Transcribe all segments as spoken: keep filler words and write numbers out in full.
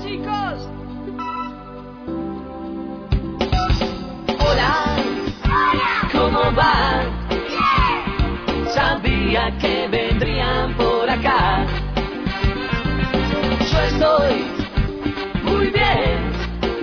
chicos! Hola. Hola. ¿Cómo va? Bien. Sabía que vendrían por acá. Yo estoy muy bien,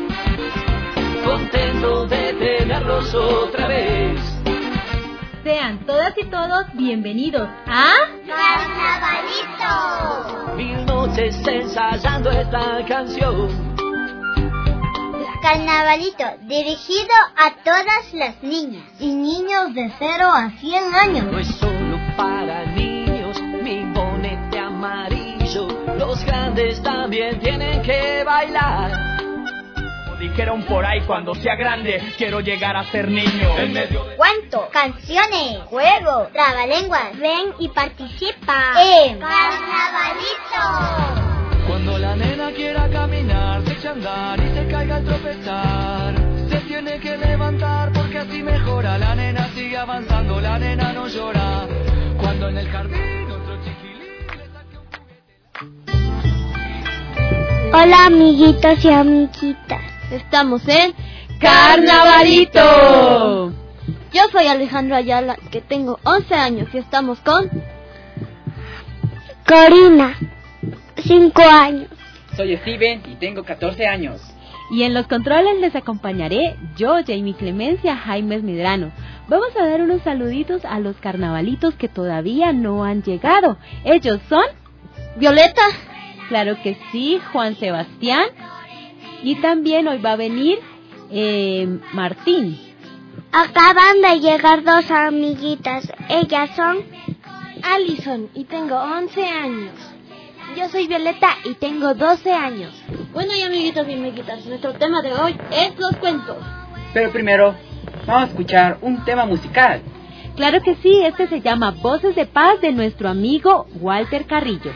contento de tenerlos otra vez. Sean todas y todos bienvenidos a Carnavalito. Mil noches ensayando esta canción. Carnavalito, dirigido a todas las niñas y niños de cero a cien años. No es solo para niños, mi bonete amarillo. Los grandes también tienen que bailar. Dijeron por ahí, cuando sea grande quiero llegar a ser niño. En medio de... Cuentos, canciones, juegos, trabalenguas. Ven y participa en Carnavalito. Cuando la nena quiera caminar, se echa a andar y se caiga al tropezar, se tiene que levantar porque así mejora. La nena sigue avanzando, la nena no llora. Cuando en el jardín otro chiquilín le saque un juguete. Hola amiguitos y amiguitas. Estamos en Carnavalito. Yo soy Alejandro Ayala, que tengo once años y estamos con Corina, cinco años. Soy Steven y tengo catorce años. Y en los controles les acompañaré yo, Jamie Clemencia Jaimes Medrano. Vamos a dar unos saluditos a los carnavalitos que todavía no han llegado. Ellos son Violeta. Claro que sí, Juan Sebastián. Y también hoy va a venir eh, Martín. Acaban de llegar dos amiguitas. Ellas son Alison y tengo once años. Yo soy Violeta y tengo doce años. Bueno, y amiguitos y amiguitas, nuestro tema de hoy es los cuentos. Pero primero, vamos a escuchar un tema musical. Claro que sí, este se llama Voces de Paz de nuestro amigo Walter Carrillo.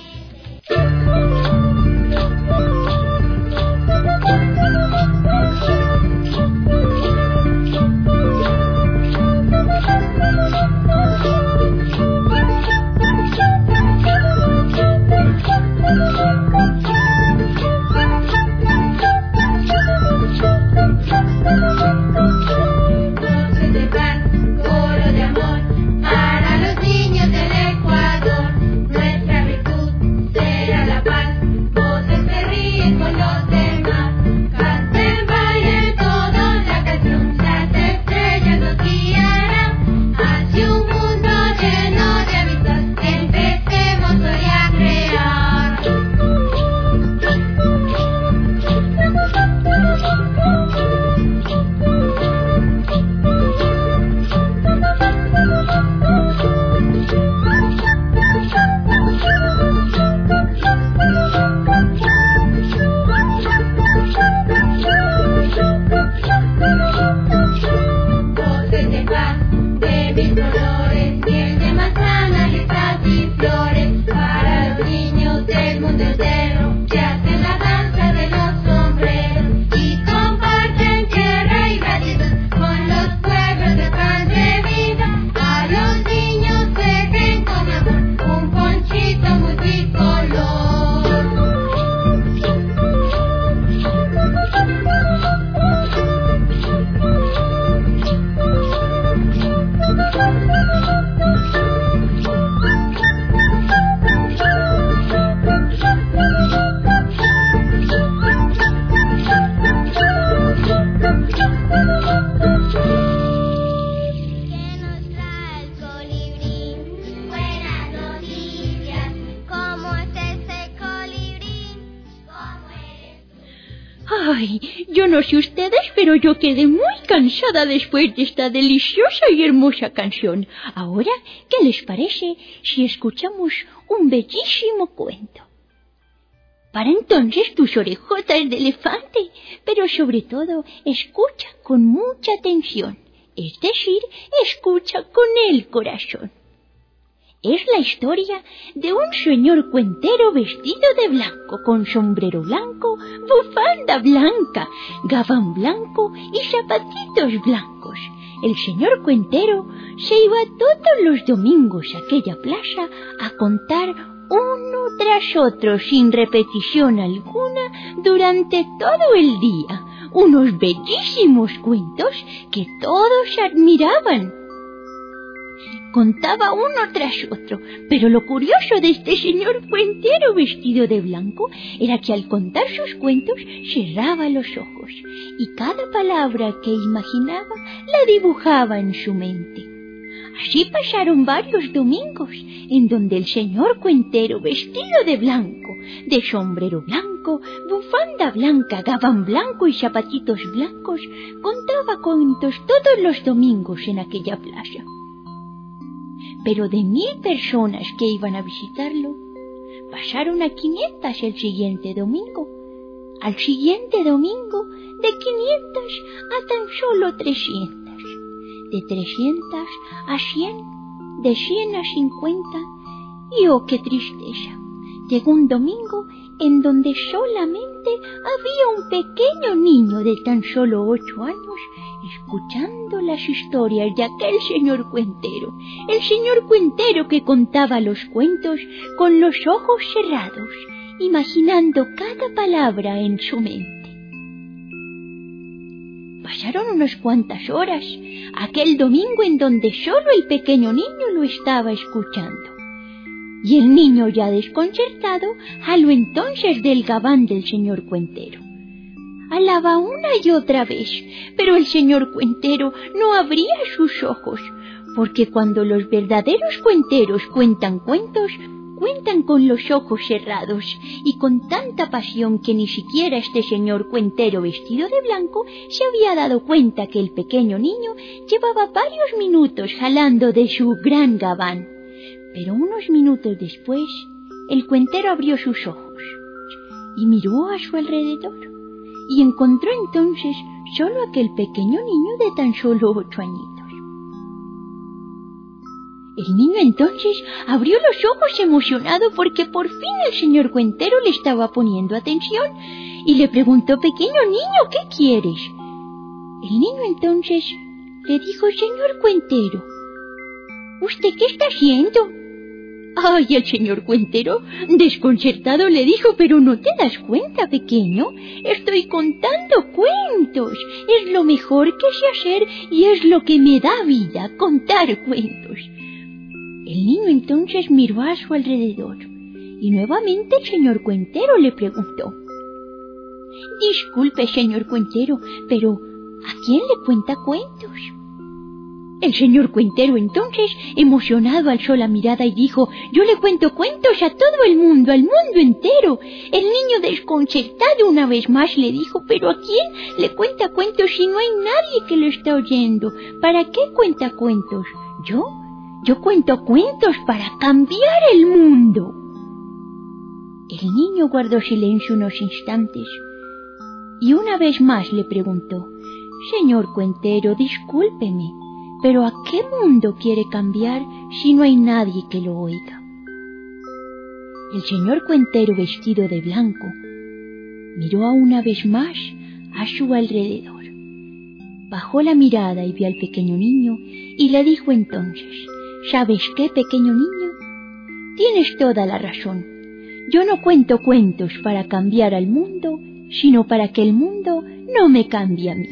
Ay, yo no sé ustedes, pero yo quedé muy cansada después de esta deliciosa y hermosa canción. Ahora, ¿qué les parece si escuchamos un bellísimo cuento? Para entonces tus orejotas de elefante, pero sobre todo escucha con mucha atención, es decir, escucha con el corazón. Es la historia de un señor cuentero vestido de blanco, con sombrero blanco, bufanda blanca, gabán blanco y zapatitos blancos. El señor cuentero se iba todos los domingos a aquella plaza a contar uno tras otro, sin repetición alguna, durante todo el día, unos bellísimos cuentos que todos admiraban. Contaba uno tras otro, pero lo curioso de este señor cuentero vestido de blanco era que al contar sus cuentos cerraba los ojos y cada palabra que imaginaba la dibujaba en su mente. Así pasaron varios domingos en donde el señor cuentero vestido de blanco, de sombrero blanco, bufanda blanca, gabán blanco y zapatitos blancos, contaba cuentos todos los domingos en aquella plaza. Pero de mil personas que iban a visitarlo, pasaron a quinientas el siguiente domingo. Al siguiente domingo, de quinientas a tan solo trescientas. De trescientas a cien, de cien a cincuenta. Y oh, qué tristeza. Llegó un domingo en donde solamente había un pequeño niño de tan solo ocho años escuchando las historias de aquel señor cuentero, el señor cuentero que contaba los cuentos con los ojos cerrados, imaginando cada palabra en su mente. Pasaron unas cuantas horas, aquel domingo en donde solo el pequeño niño lo estaba escuchando. Y el niño, ya desconcertado, jaló entonces del gabán del señor cuentero. Alaba una y otra vez, pero el señor cuentero no abría sus ojos, porque cuando los verdaderos cuenteros cuentan cuentos, cuentan con los ojos cerrados y con tanta pasión que ni siquiera este señor cuentero vestido de blanco se había dado cuenta que el pequeño niño llevaba varios minutos jalando de su gran gabán. Pero unos minutos después, el cuentero abrió sus ojos y miró a su alrededor. Y encontró entonces solo aquel pequeño niño de tan solo ocho añitos. El niño entonces abrió los ojos emocionado porque por fin el señor cuentero le estaba poniendo atención y le preguntó: pequeño niño, ¿qué quieres? El niño entonces le dijo: señor cuentero, ¿usted qué está haciendo? Ay, el señor cuentero, desconcertado, le dijo: pero ¿no te das cuenta, pequeño? Estoy contando cuentos. Es lo mejor que sé hacer y es lo que me da vida, contar cuentos. El niño entonces miró a su alrededor y nuevamente el señor cuentero le preguntó: disculpe, señor cuentero, pero ¿a quién le cuenta cuentos? El señor cuentero entonces, emocionado, alzó la mirada y dijo: yo le cuento cuentos a todo el mundo, al mundo entero. El niño, desconcertado una vez más, le dijo: pero ¿a quién le cuenta cuentos si no hay nadie que lo está oyendo? ¿Para qué cuenta cuentos? ¿Yo? Yo cuento cuentos para cambiar el mundo. El niño guardó silencio unos instantes y una vez más le preguntó: señor cuentero, discúlpeme, ¿pero a qué mundo quiere cambiar si no hay nadie que lo oiga? El señor cuentero, vestido de blanco, miró a una vez más a su alrededor. Bajó la mirada y vio al pequeño niño y le dijo entonces: ¿sabes qué, pequeño niño? Tienes toda la razón. Yo no cuento cuentos para cambiar al mundo, sino para que el mundo no me cambie a mí.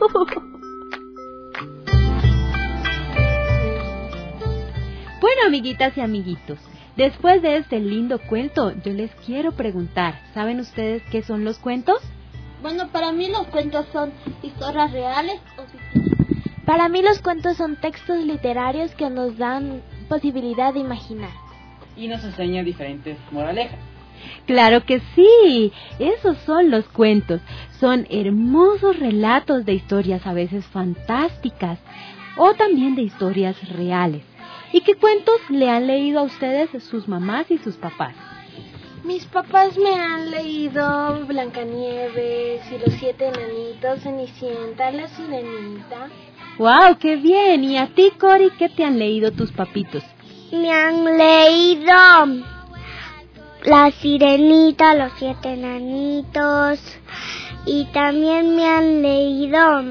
Bueno, amiguitas y amiguitos, después de este lindo cuento, yo les quiero preguntar, ¿saben ustedes qué son los cuentos? Bueno, para mí los cuentos son historias reales o ficticias. Para mí los cuentos son textos literarios que nos dan posibilidad de imaginar. Y nos enseñan diferentes moralejas. Claro que sí, esos son los cuentos. Son hermosos relatos de historias a veces fantásticas o también de historias reales. ¿Y qué cuentos le han leído a ustedes sus mamás y sus papás? Mis papás me han leído Blancanieves y los siete enanitos, Cenicienta, La Sirenita. ¡Wow, qué bien! ¿Y a ti, Cori, qué te han leído tus papitos? Me han leído La Sirenita, los siete enanitos, y también me han leído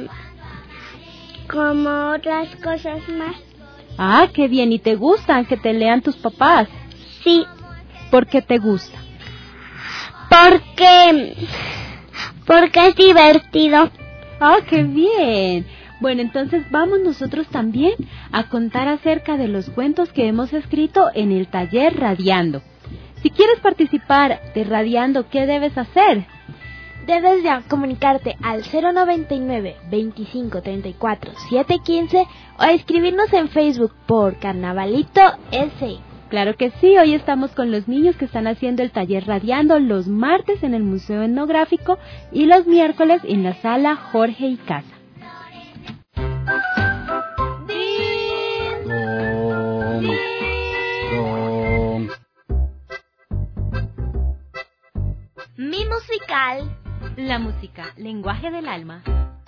como otras cosas más. Ah, qué bien. ¿Y te gustan que te lean tus papás? Sí. ¿Por qué te gusta? Porque... porque es divertido. ¡Ah, oh, qué bien! Bueno, entonces vamos nosotros también a contar acerca de los cuentos que hemos escrito en el taller Radiando. Si quieres participar de Radiando, ¿qué debes hacer? Debes de comunicarte al cero noventa y nueve, veinticinco, treinta y cuatro, setecientos quince o escribirnos en Facebook por Carnavalito S. Claro que sí, hoy estamos con los niños que están haciendo el taller Radiando los martes en el Museo Etnográfico y los miércoles en la sala Jorge y Casa. Mi musical. La música, lenguaje del alma.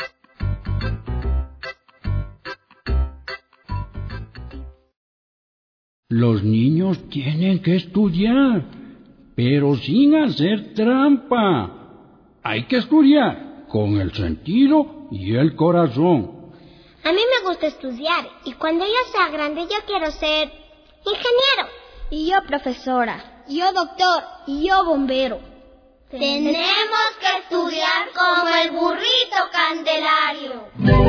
Los niños tienen que estudiar, pero sin hacer trampa. Hay que estudiar con el sentido y el corazón. A mí me gusta estudiar y cuando yo sea grande yo quiero ser ingeniero. Y yo profesora. Yo doctor. Y yo bombero. Tenemos que estudiar como el burrito Candelario.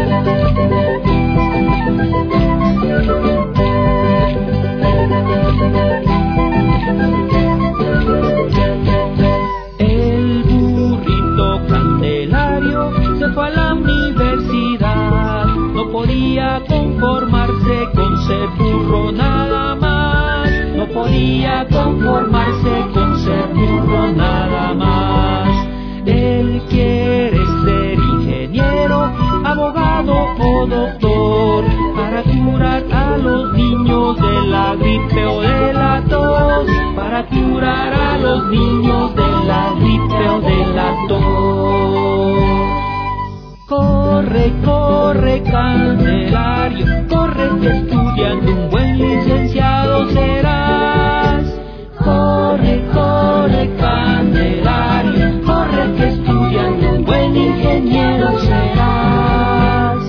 El burrito Candelario se fue a la universidad. No podía conformarse con ser burro nada más. No podía conformarse con ser burro nada más. Él quiere ser ingeniero, abogado o doctor, para curar a los niños de la gripe o de la tos, para curar a los niños de la gripe o de la tos. Corre, corre, Candelario, corre que estudiando un buen licenciado serás. Corre, corre, Candelario, corre que estudiando un buen ingeniero serás.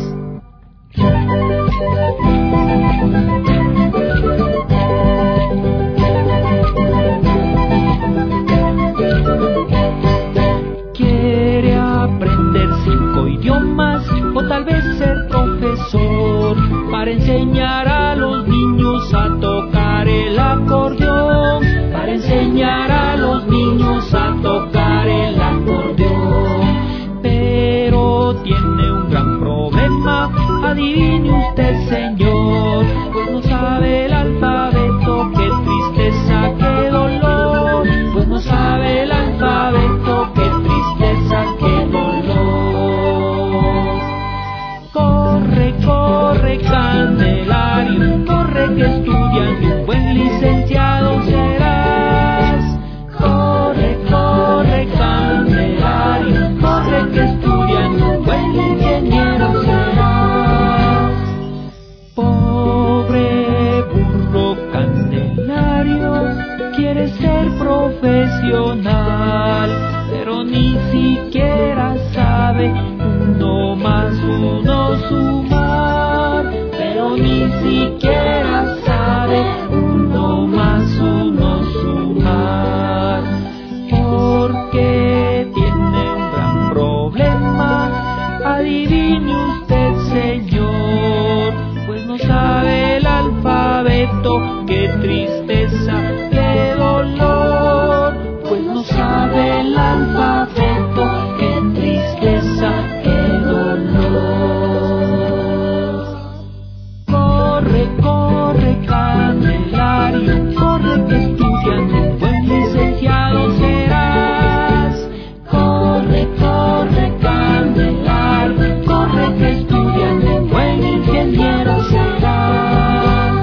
Quiere aprender cinco idiomas o tal vez ser profesor para enseñar a los niños a tocar el acordeón, para enseñar a los niños a tocar el acordeón. Pero tiene un gran problema, adivine usted, señor, pues no sabe el alfabeto. Qué tristeza, qué dolor, pues no sabe el alfabeto. Qué tristeza, qué dolor. Corre, corre, Candelario, corre que estudiando un buen licenciado serás. Corre, corre, Candelario, corre que estudiando un buen ingeniero serás. Pobre burro Candelario, quiere ser profesional, pero ni siquiera sabe uno más uno sumar, pero ni siquiera sabe uno más uno sumar, porque tiene un gran problema, adivine usted, señor, pues no sabe el alfabeto. Qué tristeza, qué dolor, pues no sabe el alfabeto. Qué tristeza, qué dolor. Corre, corre, Candelario, corre que estudiando un buen licenciado serás. Corre, corre, Candelario, corre que estudiando un buen ingeniero serás.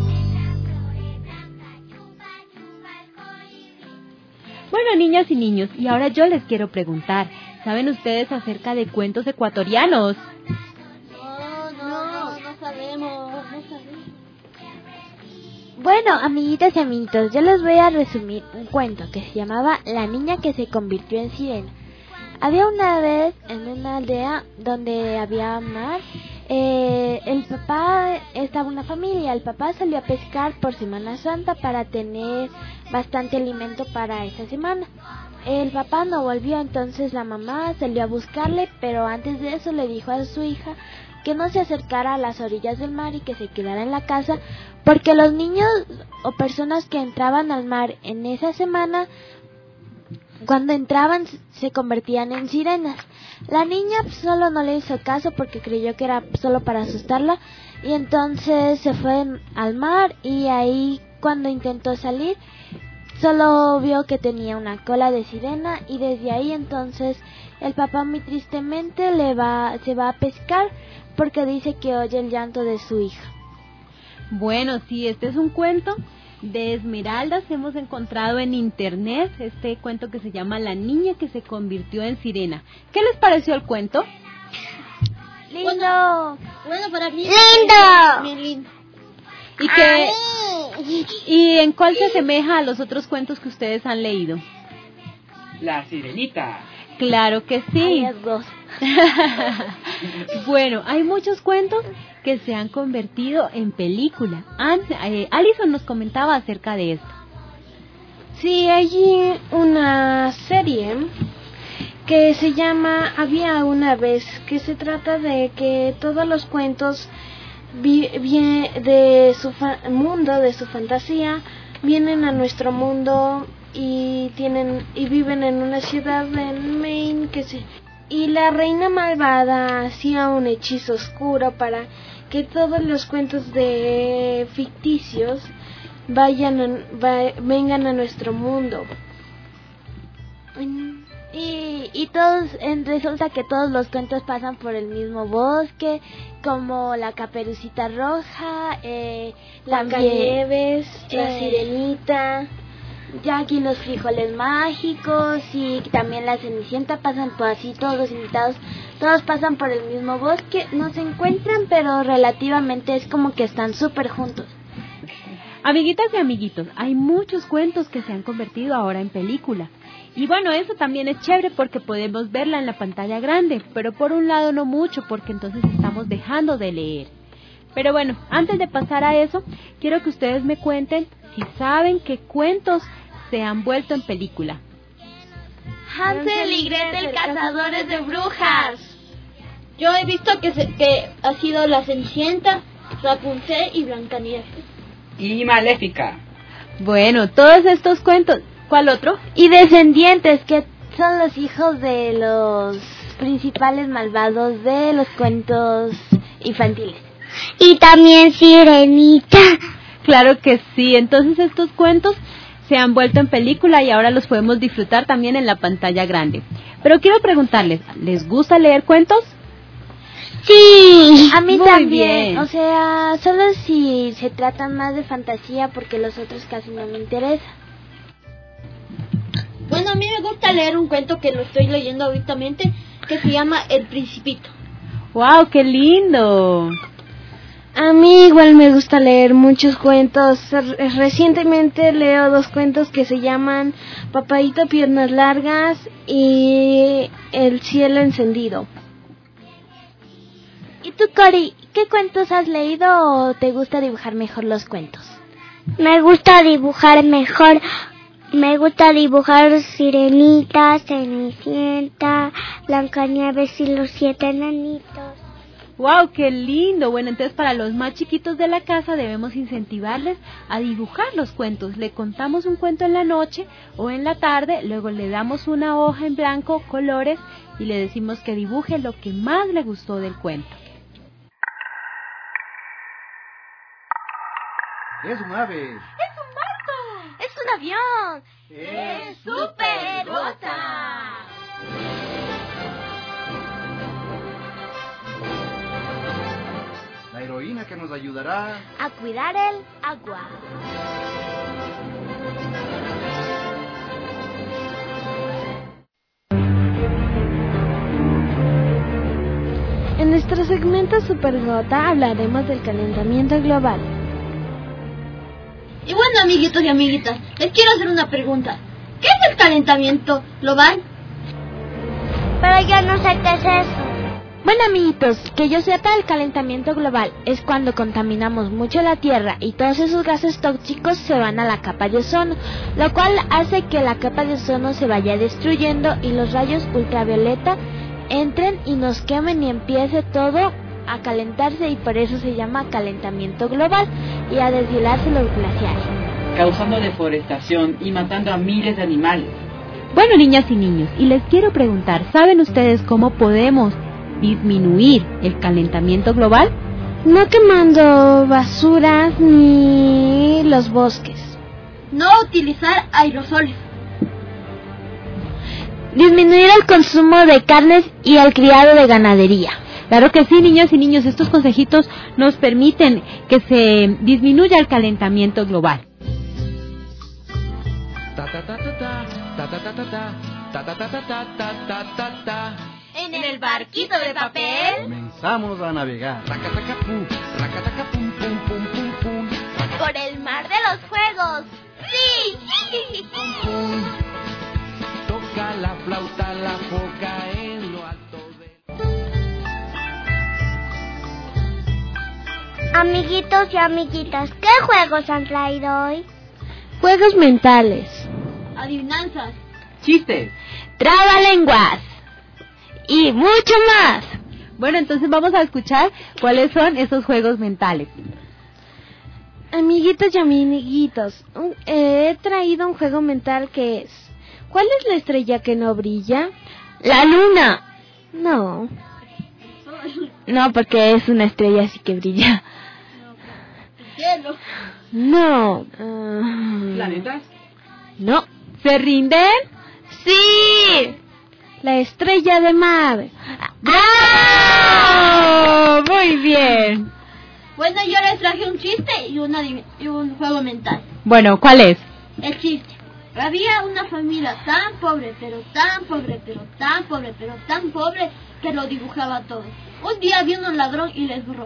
Bueno, niñas y niños, y ahora yo les quiero preguntar, ¿saben ustedes acerca de cuentos ecuatorianos? No, no, no sabemos, no sabemos. Bueno, amiguitas y amiguitos, yo les voy a resumir un cuento que se llamaba La niña que se convirtió en sirena. Había una vez en una aldea donde había mar, eh, el papá, estaba una familia, el papá salió a pescar por Semana Santa para tener bastante alimento para esa semana. El papá no volvió, entonces la mamá salió a buscarle, pero antes de eso le dijo a su hija que no se acercara a las orillas del mar y que se quedara en la casa, porque los niños o personas que entraban al mar en esa semana, cuando entraban se convertían en sirenas. La niña solo no le hizo caso porque creyó que era solo para asustarla, y entonces se fue al mar, y ahí cuando intentó salir solo vio que tenía una cola de sirena, y desde ahí entonces el papá muy tristemente le va, se va a pescar porque dice que oye el llanto de su hija. Bueno, sí, este es un cuento de Esmeraldas. Hemos encontrado en internet este cuento que se llama La niña que se convirtió en sirena. ¿Qué les pareció el cuento? ¡Lindo! Bueno, bueno para mí. ¡Lindo! Bien lindo. ¿Y, que, ¿Y en cuál se asemeja a los otros cuentos que ustedes han leído? La Sirenita. Claro que sí. Hay dos. Bueno, hay muchos cuentos que se han convertido en película. An- eh, Alison nos comentaba acerca de esto. Sí, hay una serie que se llama Había una vez, que se trata de que todos los cuentos vi- vi- de su fa- mundo, de su fantasía, vienen a nuestro mundo y tienen y viven en una ciudad en Maine que se y la reina malvada hacía un hechizo oscuro para que todos los cuentos de ficticios vayan a, va, vengan a nuestro mundo. Y, y todos, en, resulta que todos los cuentos pasan por el mismo bosque, como la Caperucita Roja, eh, Blancanieves, eh, la Sirenita, Jack y los frijoles mágicos, y también la Cenicienta, pasan por así, todos los invitados, todos pasan por el mismo bosque, no se encuentran, pero relativamente es como que están súper juntos. Amiguitas y amiguitos, hay muchos cuentos que se han convertido ahora en película. Y bueno, eso también es chévere porque podemos verla en la pantalla grande, pero por un lado no mucho, porque entonces estamos dejando de leer. Pero bueno, antes de pasar a eso, quiero que ustedes me cuenten si saben qué cuentos se han vuelto en película. Hansel y Gretel, cazadores de brujas. Yo he visto que, se, que ha sido la Cenicienta, Rapunzel y Blancanieves. Y Maléfica. Bueno, todos estos cuentos. ¿Cuál otro? Y Descendientes, que son los hijos de los principales malvados de los cuentos infantiles. Y también Sirenita. Claro que sí, entonces estos cuentos se han vuelto en película y ahora los podemos disfrutar también en la pantalla grande. Pero quiero preguntarles, ¿les gusta leer cuentos? Sí. A mí Muy también, bien. o sea, solo si se tratan más de fantasía, porque los otros casi no me interesan. Bueno, a mí me gusta leer un cuento que lo estoy leyendo ahorita, que se llama El Principito. ¡Wow, qué lindo! A mí igual me gusta leer muchos cuentos. Recientemente leo dos cuentos que se llaman Papaíto Piernas Largas y El Cielo Encendido. ¿Y tú, Cori, qué cuentos has leído o te gusta dibujar mejor los cuentos? Me gusta dibujar mejor. Me gusta dibujar Sirenita, Cenicienta, Blancanieves y los siete enanitos. ¡Wow, qué lindo! Bueno, entonces para los más chiquitos de la casa debemos incentivarles a dibujar los cuentos. Le contamos un cuento en la noche o en la tarde, luego le damos una hoja en blanco, colores, y le decimos que dibuje lo que más le gustó del cuento. Es un ave. ¡Es un barco! ¡Es un avión! ¡Es Superbota! La heroína que nos ayudará a cuidar el agua. En nuestro segmento Supergota hablaremos del calentamiento global. Y bueno, amiguitos y amiguitas, les quiero hacer una pregunta. ¿Qué es el calentamiento global? Pero yo no sé qué es eso. Bueno, amiguitos, que yo sepa, el calentamiento global es cuando contaminamos mucho la Tierra y todos esos gases tóxicos se van a la capa de ozono, lo cual hace que la capa de ozono se vaya destruyendo y los rayos ultravioleta entren y nos quemen y empiece todo a calentarse, y por eso se llama calentamiento global, y a deshielarse los glaciares, causando deforestación y matando a miles de animales. Bueno, niñas y niños, y les quiero preguntar, ¿saben ustedes cómo podemos disminuir el calentamiento global? No quemando basuras ni los bosques. No utilizar aerosoles. Disminuir el consumo de carnes y el criado de ganadería. Claro que sí, niñas y niños, estos consejitos nos permiten que se disminuya el calentamiento global. En el barquito de papel comenzamos a navegar. por el mar de los juegos. ¡Sí! Toca la flauta, la foca en lo alto de... Amiguitos y amiguitas, ¿qué juegos han traído hoy? Juegos mentales. Adivinanzas. Chistes. Trabalenguas. Y mucho más. Bueno, entonces vamos a escuchar cuáles son esos juegos mentales. Amiguitos y amiguitos, un- eh, he traído un juego mental que es: ¿cuál es la estrella que no brilla? La luna. No. No, porque es una estrella así que brilla. Cielo. No. Ah, ¿Planetas? No. ¿Se rinden? ¡Sí! la estrella de mar. ¡Ah! Muy bien. Bueno, yo les traje un chiste y, una, divi- y un juego mental. Bueno, ¿cuál es? El chiste. Había una familia tan pobre, pero tan pobre, pero tan pobre, pero tan pobre, que lo dibujaba todo. Un día vino un ladrón y les borró.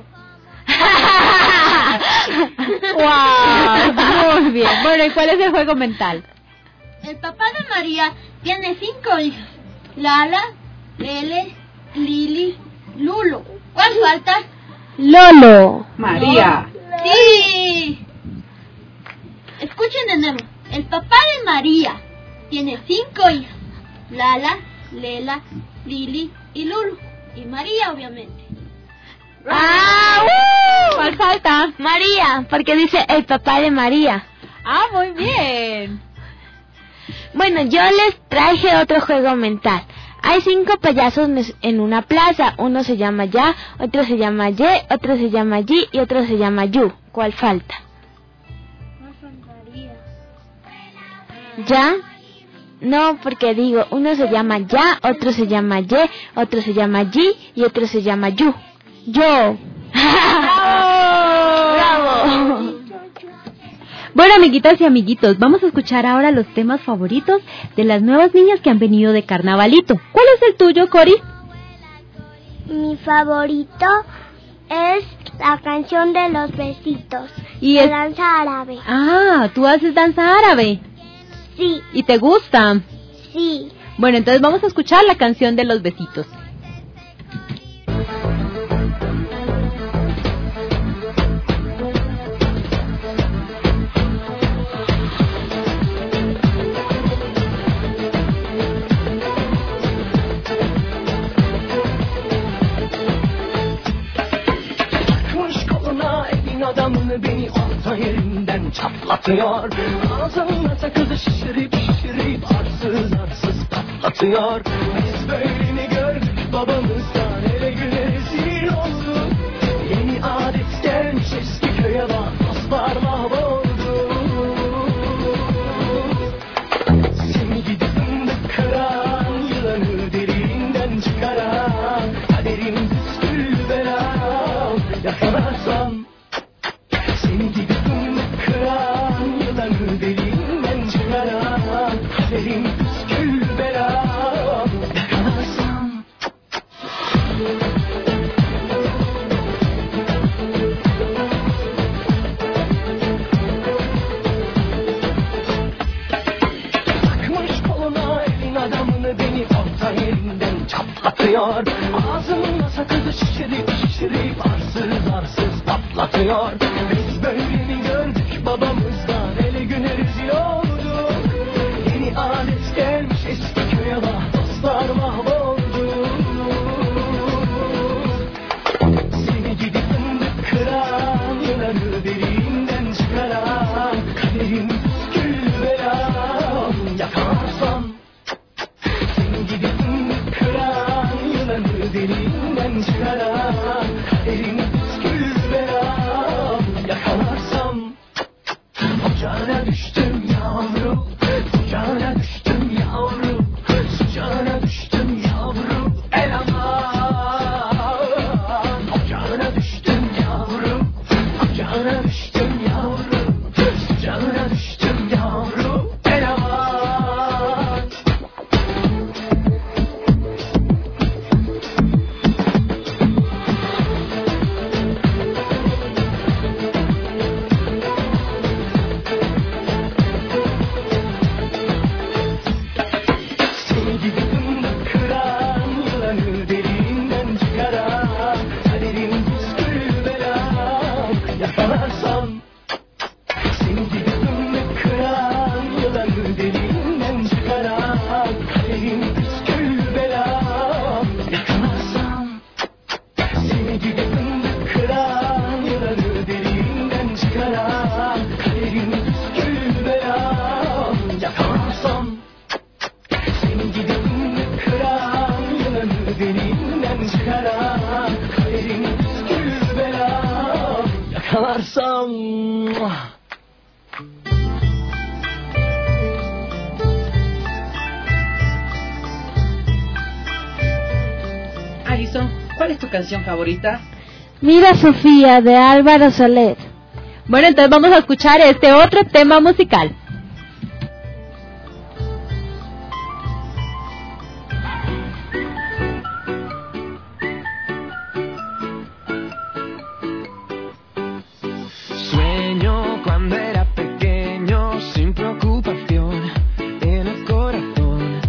¡Wow! Muy bien. Bueno, ¿y cuál es el juego mental? El papá de María tiene cinco hijos. Lala, Lele, Lili, Lulo. ¿Cuál falta? Lolo. María. ¡Sí! Escuchen de nuevo. El papá de María tiene cinco hijos. Lala, Lela, Lili y Lulu. Y María, obviamente. ¡Ah! uh, ¿Cuál falta? María, porque dice el papá de María. Ah, muy bien. Bueno, yo les traje otro juego mental. Hay cinco payasos mes- en una plaza. Uno se llama Ya, otro se llama Ye, otro se llama Yi y otro se llama Yu. ¿Cuál falta? ¿Ya? No, porque digo, uno se llama Ya, otro se llama Ye, otro se llama Yi y otro se llama Yu. Yo. ¡Bravo! Bueno, amiguitas y amiguitos, vamos a escuchar ahora los temas favoritos de las nuevas niñas que han venido de carnavalito. ¿Cuál es el tuyo, Cori? Mi favorito es la canción de los besitos. Y de es... danza árabe. Ah, tú haces danza árabe. Sí, ¿Y te gusta? sí. Bueno, entonces vamos a escuchar la canción de los besitos. Takmış koluna evin adamını beni orta yerinden çatlatıyor. Ağzımda sakızı şişirip şişirip arsız arsız patlatıyor. Biz böyle mi gördük babamızdan, hele güne rezil olduk. Yeni adet gelmiş eski köye bak, dostlar mahvoldu. Seni gidi fındık kıran, yılanı derinden çıkaran, kaderim püskül belam, yakalarsam. Seni gidi fındık kıran, yılanı derinden çıkaran, kaderim püskül belam, yakalarsam. Takmış koluna elin adamını beni orta yerinden çatlatıyor. Ağzımda sakın şişirip şişirip arsız arsız patlatıyor. Biz böyle mi gördük babamızdan, ele güne rezil olduk. Yeni adet gelmiş eski köye bak, dostlar mahvoldu. Seni gidip fındık kıran, yılanı derinden çıkaran, kaderin püskül belam yakalarsam. Seni gidip fındık kıran, yılanı derinden çıkaran, kaderin püskül belam yakalarsam. Ocağına düştüm yavrum, ocağına düştüm yavrum, sıcağına düştüm yavrum, el aman. Ocağına düştüm yavrum, ocağına düştüm yavrum, sıcağına düştüm yavrum, el aman. Seni gidip fındık kıran, yılanı derinden çıkaran, kaderin püskül belam yakalarsam. Seni gidip fındık kıran, yılanı derinden çıkaran, kaderin püskül belam yakalarsam. Seni gidip fındık kıran, yılanı derinden çıkaran, kaderin püskül belam yakalarsam. Seni gidip fındık kıran, yılanı derinden çıkaran, kaderin püskül belam yakalarsam. Alison, ¿cuál es tu canción favorita? Mira Sofía, de Álvaro Soler. Bueno, entonces vamos a escuchar este otro tema musical. Sueño cuando era pequeño, sin preocupación en el corazón.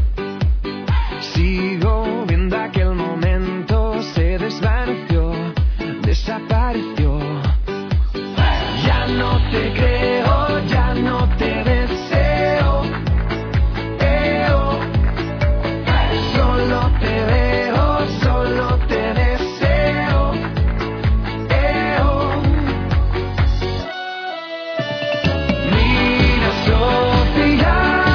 Sigo viendo aquel momento, se desvaneció, desapareció. Ya no te creo, ya no te deseo. Eh, oh. Solo te veo, solo te deseo. Eh, oh. Mira Sofía,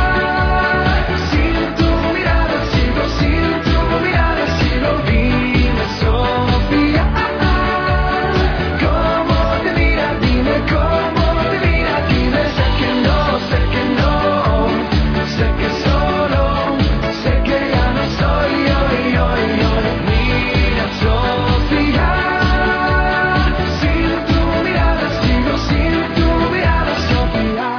sin tu mirada sigo, sin tu mirada sigo. Dime Sofía, cómo te mira, dime cómo te mira, dime. Sé que no, sé que no, sé que solo, sé que ya no soy yo, yo, yo. Mira Sofía, sin tu mirada sigo, sin tu mirada Sofía.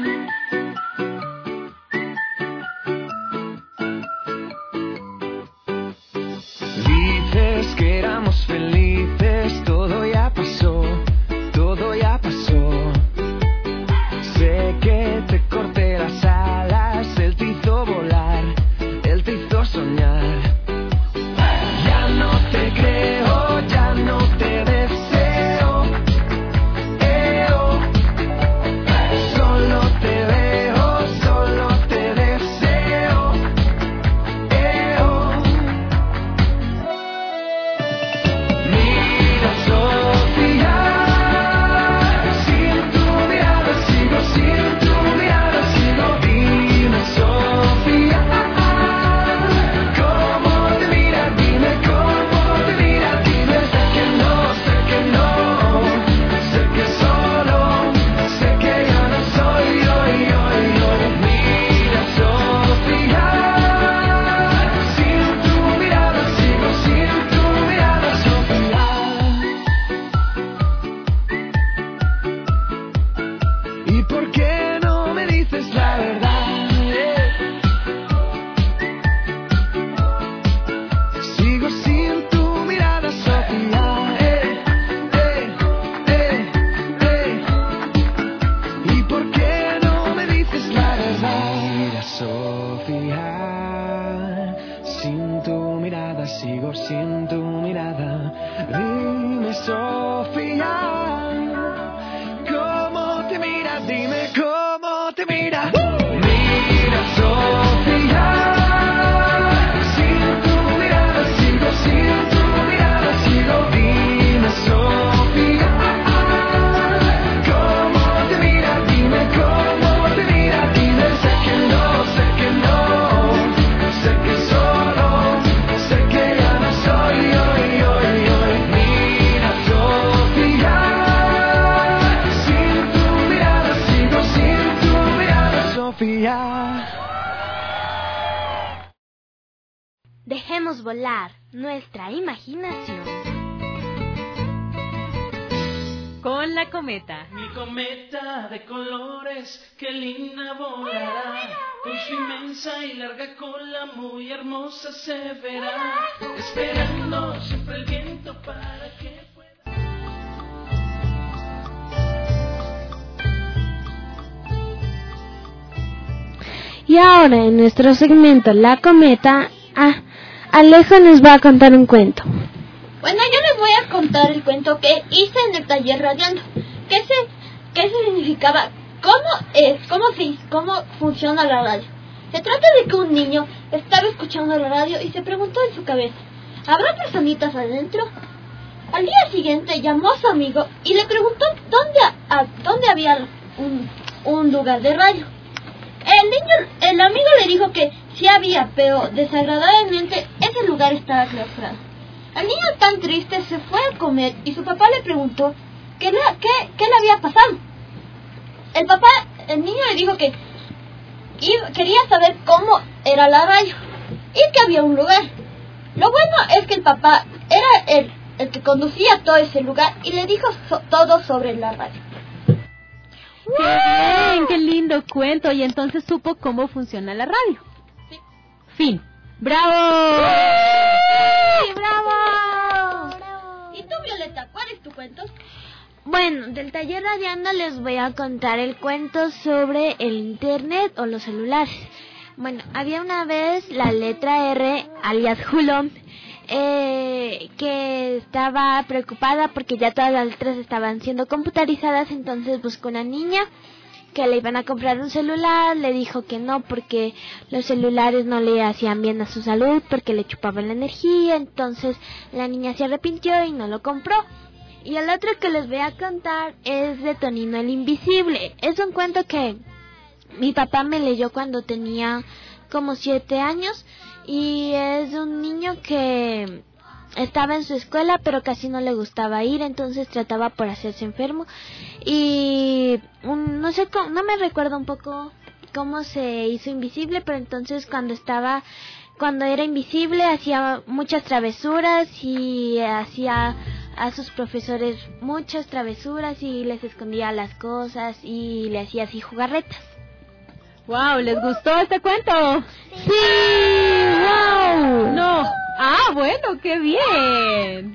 Dices que éramos felices, todo ya pasó, todo ya pasó. Sé que te corté las alas, él te hizo volar, él te hizo soñar. Ya no te creo, ya no te deseo. Eh, oh. Solo te veo, solo te deseo. Eh, oh. Mira Sofía, sin tu mirada sigo, sin tu mirada sigo. Dime Sofía, cómo te mira, dime cómo te mira, dime. Sé que no, sé que no, sé que solo, sé que ya no soy yo, yo, yo. Mira Sofía, sin tu mirada sigo, sin tu mirada Sofía. ¿Y por qué no me dices la verdad? Sigo sin tu mirada Sofía. Eh, eh, eh, eh. ¿Y por qué no me dices la verdad? Mira Sofía, sin tu mirada mirada, sigo sin tu mirada. Dime, Sofía, ¿cómo te miras? Dime cómo te miras. Mira, Sofía, sin tu mirada, sigo sin tu mirada, sigo. Dime, Sofía, ¿cómo te miras? Dime cómo te miras. Dime, sé que no, sé que no, sé que solo, sé que ya no soy hoy, hoy, hoy. Mira, Sofía, sin tu mirada, sigo sin tu mirada, Sofía. Dejemos volar nuestra imaginación. Con la cometa. Mi cometa de colores, qué linda volará. Con su inmensa y larga cola, muy hermosa se verá. Esperando siempre el viento para que pueda. Y ahora en nuestro segmento La Cometa, ah, Alejo nos va a contar un cuento. Bueno, yo les voy a contar el cuento que hice en el taller radiando. ¿Qué se, qué significaba? ¿Cómo es? ¿Cómo, se, ¿Cómo funciona la radio? Se trata de que un niño estaba escuchando la radio y se preguntó en su cabeza, ¿habrá personitas adentro? Al día siguiente llamó a su amigo y le preguntó dónde, a, dónde había un, un lugar de radio. El niño, el amigo le dijo que sí había, pero desagradablemente ese lugar estaba clausurado. El niño tan triste se fue a comer y su papá le preguntó qué, qué, qué le había pasado. El papá, el niño le dijo que iba, quería saber cómo era la radio y que había un lugar. Lo bueno es que el papá era el, el que conducía todo ese lugar y le dijo so, todo sobre la radio. ¡Qué bien! ¡Qué lindo cuento! Y entonces supo cómo funciona la radio. Sí. Fin. ¡Bravo! ¡Sí, bravo! bravo! ¿Y tú, Violeta, cuál es tu cuento? Bueno, del taller radiando les voy a contar el cuento sobre el internet o los celulares. Bueno, había una vez la letra R, alias Julón, eh, que estaba preocupada porque ya todas las letras estaban siendo computarizadas, entonces buscó una niña que le iban a comprar un celular, le dijo que no porque los celulares no le hacían bien a su salud, porque le chupaban la energía, entonces la niña se arrepintió y no lo compró. Y el otro que les voy a contar es de Tonino el Invisible. Es un cuento que mi papá me leyó cuando tenía como siete años y es un niño que estaba en su escuela pero casi no le gustaba ir, entonces trataba por hacerse enfermo y un, no sé cómo, no me recuerdo un poco cómo se hizo invisible, pero entonces cuando estaba cuando era invisible hacía muchas travesuras y hacía a sus profesores muchas travesuras y les escondía las cosas y le hacía así jugarretas. ¡Wow! ¿Les gustó este cuento? ¡Sí! ¡Wow! No. Ah, bueno, qué bien.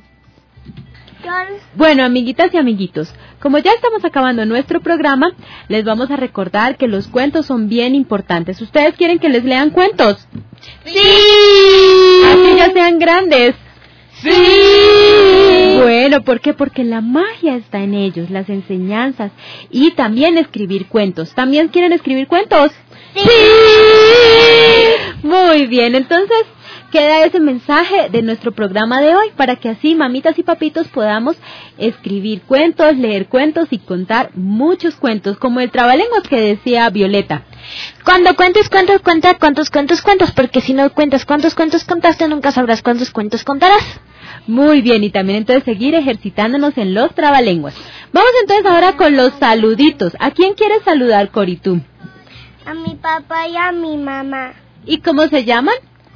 Bueno, amiguitas y amiguitos, como ya estamos acabando nuestro programa, les vamos a recordar que los cuentos son bien importantes. ¿Ustedes quieren que les lean cuentos? ¡Sí! Así ya sean grandes. ¡Sí! Bueno, ¿por qué? Porque la magia está en ellos, las enseñanzas y también escribir cuentos. ¿También quieren escribir cuentos? ¡Sí! Muy bien, entonces queda ese mensaje de nuestro programa de hoy para que así mamitas y papitos podamos escribir cuentos, leer cuentos y contar muchos cuentos, como el trabalenguas que decía Violeta. Cuando cuentes cuentos, cuenta cuántos cuentos cuentas, porque si no cuentas cuántos cuentos contaste, nunca sabrás cuántos cuentos contarás. Muy bien, y también entonces seguir ejercitándonos en los trabalenguas. Vamos entonces ahora con los saluditos. ¿A quién quieres saludar, Cori, tú? A mi papá y a mi mamá. ¿Y cómo se llaman?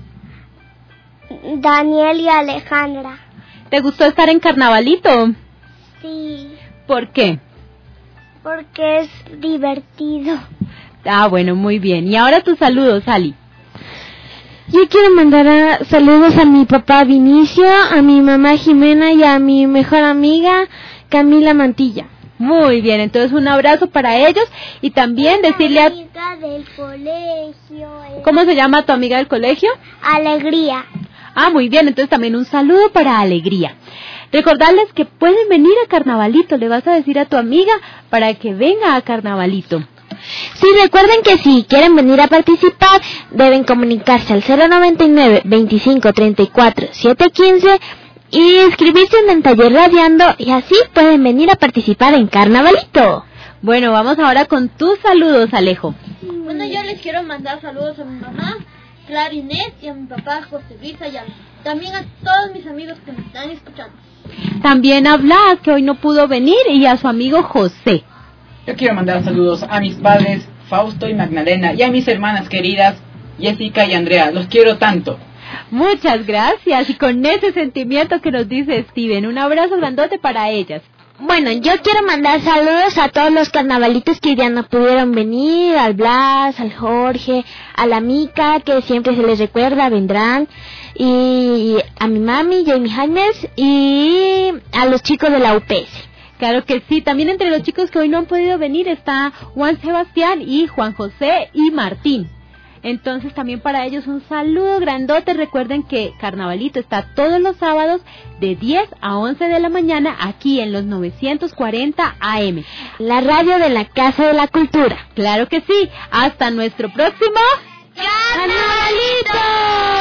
Daniel y Alejandra. ¿Te gustó estar en Carnavalito? Sí. ¿Por qué? Porque es divertido. Ah, bueno, muy bien. Y ahora tus saludos, Ali. Yo quiero mandar a, saludos a mi papá Vinicio, a mi mamá Jimena y a mi mejor amiga Camila Mantilla. Muy bien, entonces un abrazo para ellos y también decirle a... amiga del colegio. ¿Cómo se llama tu amiga del colegio? Alegría. Ah, muy bien, entonces también un saludo para Alegría. Recordarles que pueden venir a Carnavalito, le vas a decir a tu amiga para que venga a Carnavalito. Sí, recuerden que si quieren venir a participar, deben comunicarse al cero noventa y nueve, veinticinco, treinta y cuatro, setecientos quince y inscribirse en el taller Radiando, y así pueden venir a participar en Carnavalito. Bueno, vamos ahora con tus saludos, Alejo. Bueno, yo les quiero mandar saludos a mi mamá, Clara Inés, y a mi papá, José Luis Ayala. También a todos mis amigos que me están escuchando. También a Blas, que hoy no pudo venir, y a su amigo José. Yo quiero mandar saludos a mis padres, Fausto y Magdalena, y a mis hermanas queridas, Jessica y Andrea. Los quiero tanto. Muchas gracias, y con ese sentimiento que nos dice Steven, un abrazo grandote para ellas. Bueno, yo quiero mandar saludos a todos los carnavalitos que ya no pudieron venir, al Blas, al Jorge, a la Mica, que siempre se les recuerda, vendrán, y a mi mami, Jamie James, y a los chicos de la U P S. Claro que sí, también entre los chicos que hoy no han podido venir está Juan Sebastián y Juan José y Martín. Entonces también para ellos un saludo grandote. Recuerden que Carnavalito está todos los sábados de diez a once de la mañana aquí en los novecientos cuarenta A M. La radio de la Casa de la Cultura. Claro que sí. Hasta nuestro próximo Carnavalito.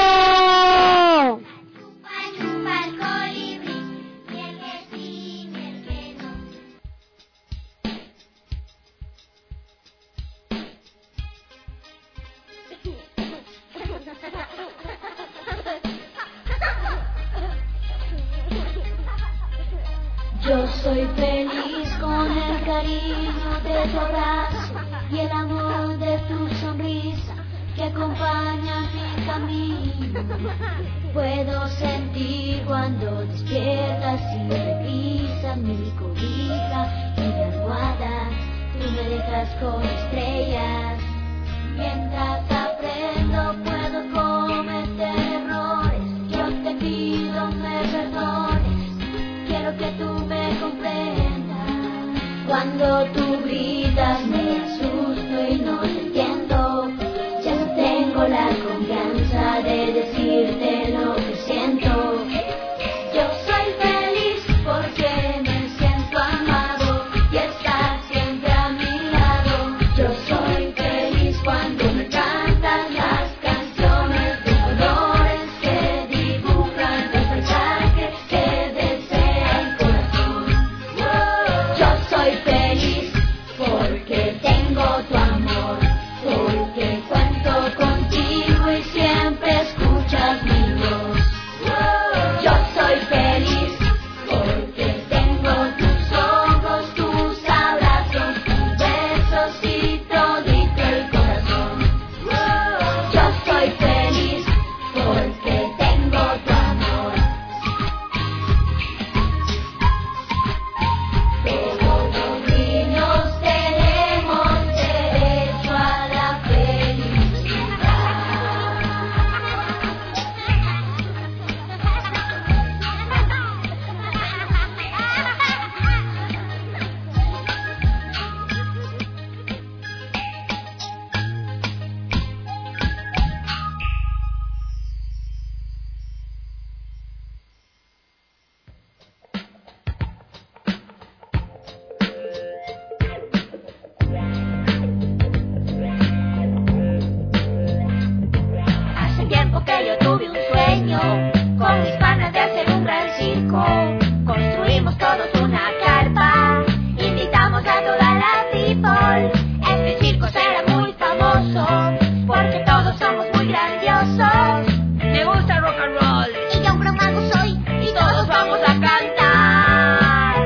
Yo soy feliz con el cariño de tu abrazo y el amor de tu sonrisa que acompaña mi camino. Puedo sentir cuando despiertas y revisas mi cobija y mi almohada. Tú me dejas con estrellas. Mientras aprendo puedo cometer errores. Yo te pido me perdones. Quiero que tú me comprendas. Cuando tú gritas me asusto y no te entiendo. Ya no tengo la confianza de decirte lo que siento. Yo soy feliz porque me siento amado y estás siempre a mi lado. Yo soy feliz cuando me cantas las canciones de colores que dibujan los paisajes que desea el corazón. Yo soy feliz porque tengo tu amor, porque cuento contigo y siempre escuchas mi voz. Yo soy feliz porque tengo tus ojos, tus abrazos, tus besos y todito el corazón. Yo soy feliz porque tengo tu amor. Todos los niños tenemos derecho a la felicidad. Hace tiempo que yo tuve un sueño con mis panas de hacer un gran circo. Construimos todos una carpa, invitamos a toda la people. Este circo será muy famoso porque todos somos muy grandiosos. Me gusta el rock and roll y yo un gran mago soy y todos vamos a cantar.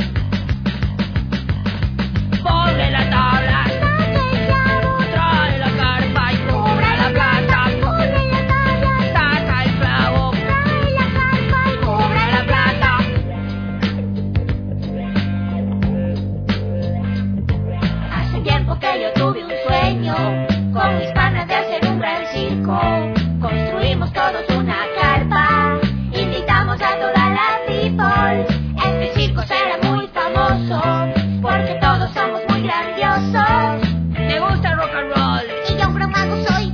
Ponle la tabla, trae la carpa y cubre la plata. Saca el clavo, trae la carpa y cubre la plata. Hace tiempo que yo tuve un sueño con mis panas de hacer un gran circo. Construimos todos una carpa, invitamos a toda la people. Este circo será muy famoso porque todos somos muy grandiosos. Me gusta el rock and roll y yo un gran mago soy